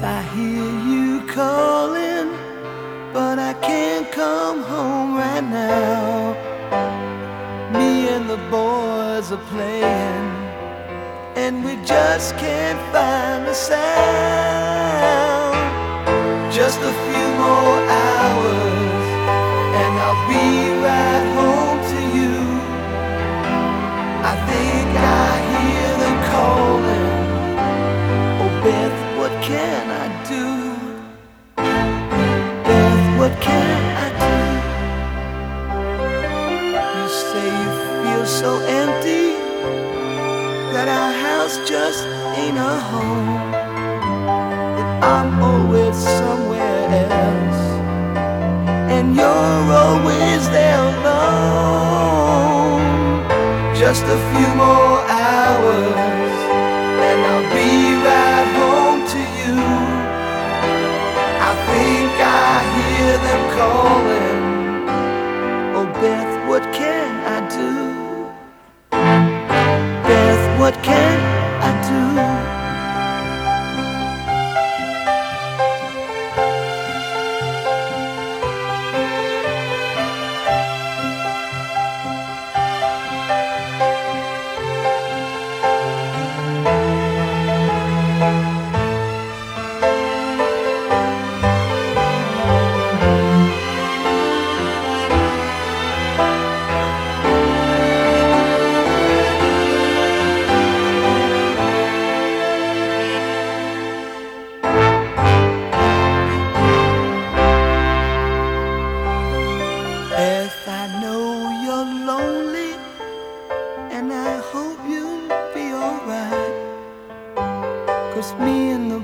I hear you calling, but I can't come home right now. Me and the boys are playing, and we just can't find the sound. Just a few more hours, and I'll be right home to you. I think I hear them calling. Oh, Beth, what can I do? Beth, what can I do? You say you feel so empty, that our house just ain't a home, that I'm always somewhere else, and you're always there alone. Just a few more hours, and I'll be right home to you. I think I hear them calling. Oh, Beth, what can I do? Beth, what can I do? Beth, I know you're lonely, and I hope you'll be alright, 'cause me and the